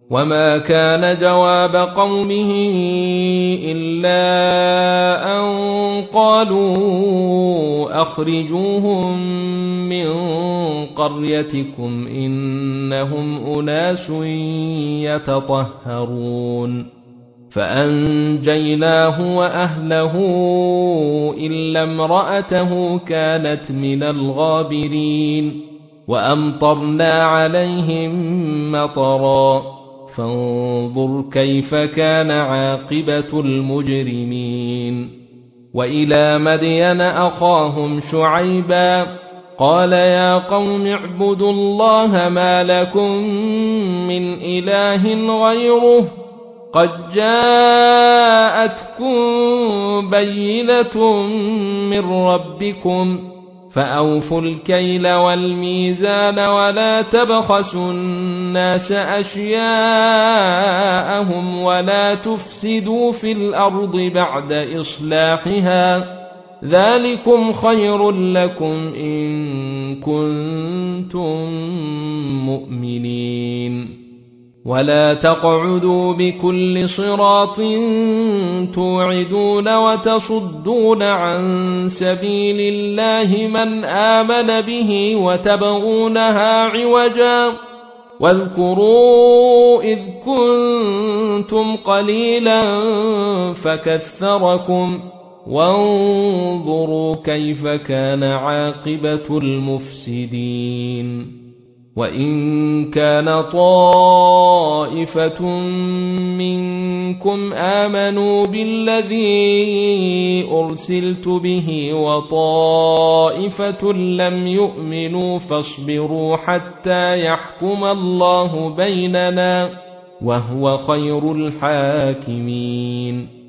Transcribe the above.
وما كان جواب قومه إلا أن قالوا أخرجوهم من قريتكم إنهم أناس يتطهرون فأنجيناه وأهله إلا امرأته كانت من الغابرين وأمطرنا عليهم مطرا فانظر كيف كان عاقبة المجرمين وإلى مدين أخاهم شعيبا قال يا قوم اعبدوا الله ما لكم من إله غيره قد جاءتكم بينة من ربكم فأوفوا الكيل والميزان ولا تبخسوا الناس أشياءهم ولا تفسدوا في الأرض بعد إصلاحها ذلكم خير لكم إن كنتم مؤمنين ولا تقعدوا بكل صراط توعدون وتصدون عن سبيل الله من آمن به وتبغونها عوجا واذكروا إذ كنتم قليلا فكثركم وانظروا كيف كان عاقبة المفسدين وإن كان طائفة منكم آمنوا بالذي أرسلت به وطائفة لم يؤمنوا فاصبروا حتى يحكم الله بيننا وهو خير الحاكمين